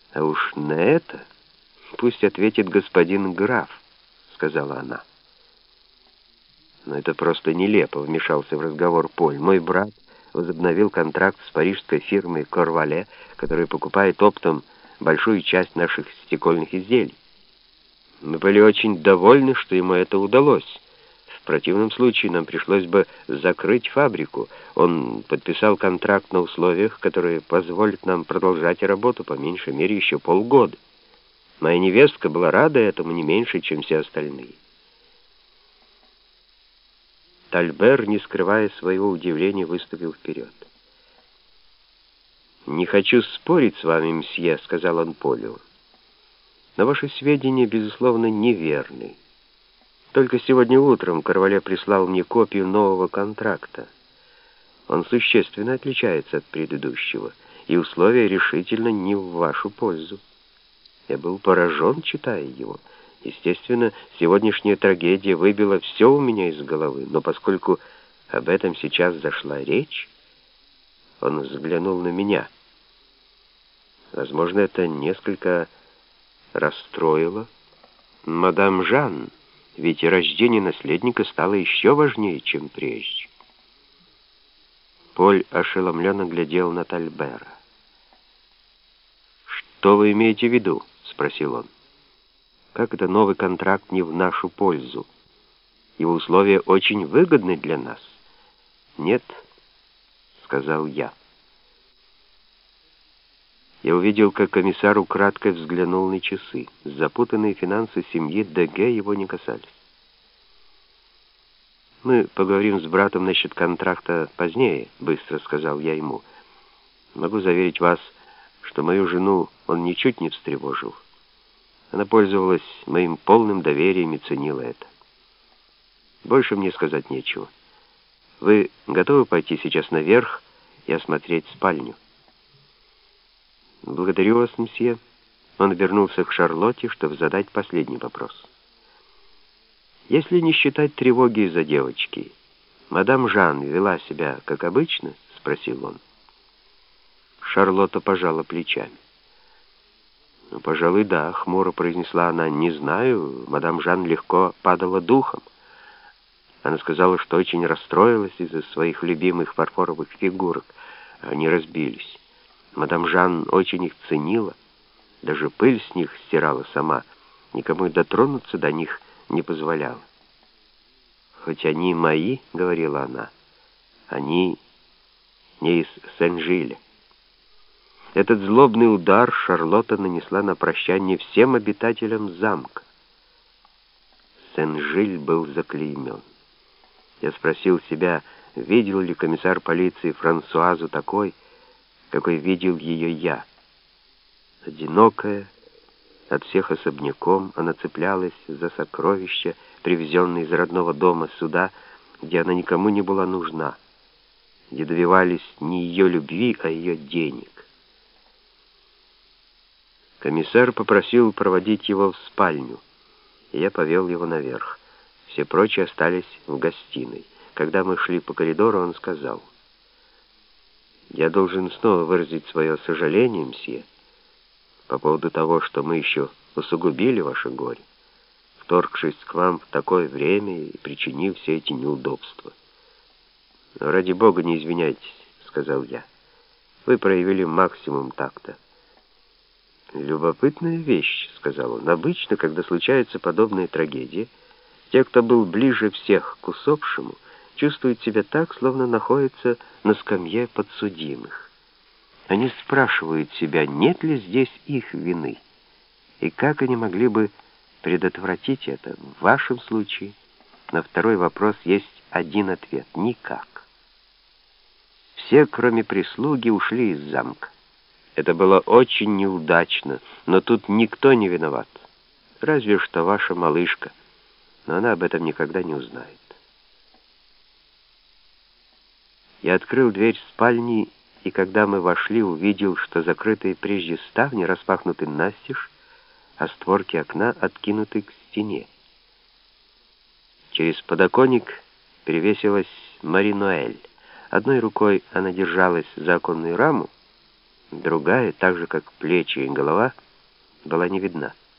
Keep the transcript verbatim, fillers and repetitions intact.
А уж на это пусть ответит господин граф, сказала она. Но это просто нелепо, вмешался в разговор Поль. Мой брат возобновил контракт с парижской фирмой Корвале, которая покупает оптом большую часть наших стекольных изделий. Мы были очень довольны, что ему это удалось. В противном случае нам пришлось бы закрыть фабрику. Он подписал контракт на условиях, которые позволят нам продолжать работу по меньшей мере еще полгода. Моя невестка была рада этому не меньше, чем все остальные. Тальбер, не скрывая своего удивления, выступил вперед. «Не хочу спорить с вами, мсье», — сказал он Полю. «Но ваши сведения, безусловно, неверны. Только сегодня утром Корвале прислал мне копию нового контракта. Он существенно отличается от предыдущего, и условия решительно не в вашу пользу. Я был поражен, читая его. Естественно, сегодняшняя трагедия выбила все у меня из головы, но поскольку об этом сейчас зашла речь, он взглянул на меня. Возможно, это несколько расстроило мадам Жан, ведь рождение наследника стало еще важнее, чем прежде. Поль ошеломленно глядел на Тальбера. «Что вы имеете в виду?» — спросил он. «Как это новый контракт не в нашу пользу? Его условия очень выгодны для нас». «Нет», — сказал я. Я увидел, как комиссар украдкой взглянул на часы. Запутанные финансы семьи Деге его не касались. «Мы поговорим с братом насчет контракта позднее», — быстро сказал я ему. «Могу заверить вас, что мою жену он ничуть не встревожил. Она пользовалась моим полным доверием и ценила это. Больше мне сказать нечего. Вы готовы пойти сейчас наверх и осмотреть спальню?» «Благодарю вас, мсье». Он вернулся к Шарлотте, чтобы задать последний вопрос. «Если не считать тревоги из-за девочки, мадам Жан вела себя как обычно?» — спросил он. Шарлотта пожала плечами. «Ну, пожалуй, да», — хмуро произнесла она. «Не знаю, мадам Жан легко падала духом. Она сказала, что очень расстроилась из-за своих любимых фарфоровых фигурок. Они разбились. Мадам Жан очень их ценила, даже пыль с них стирала сама, никому и дотронуться до них не позволяла. «Хоть они мои, — говорила она, — они не из Сен-Жиля». Этот злобный удар Шарлотта нанесла на прощание всем обитателям замка. Сен-Жиль был заклеймен. Я спросил себя, видел ли комиссар полиции Франсуазу такой, какой видел ее я. Одинокая, от всех особняком, она цеплялась за сокровища, привезенные из родного дома сюда, где она никому не была нужна, где добивались не ее любви, а ее денег. Комиссар попросил проводить его в спальню, и я повел его наверх. Все прочие остались в гостиной. Когда мы шли по коридору, он сказал: «Я должен снова выразить свое сожаление, мсье, по поводу того, что мы еще усугубили ваше горе, вторгшись к вам в такое время и причинив все эти неудобства. Но ради бога не извиняйтесь», — сказал я. «Вы проявили максимум такта». «Любопытная вещь», — сказал он. «Обычно, когда случается подобная трагедия, те, кто был ближе всех к усопшему, чувствуют себя так, словно находятся на скамье подсудимых. Они спрашивают себя, нет ли здесь их вины, и как они могли бы предотвратить это. В вашем случае на второй вопрос есть один ответ — никак. Все, кроме прислуги, ушли из замка. Это было очень неудачно, но тут никто не виноват. Разве что ваша малышка, но она об этом никогда не узнает». Я открыл дверь спальни, и когда мы вошли, увидел, что закрытые прежде ставни распахнуты настежь, а створки окна откинуты к стене. Через подоконник перевесилась Мари Ноэль. Одной рукой она держалась за оконную раму, Другая, так же как плечи и голова, была не видна.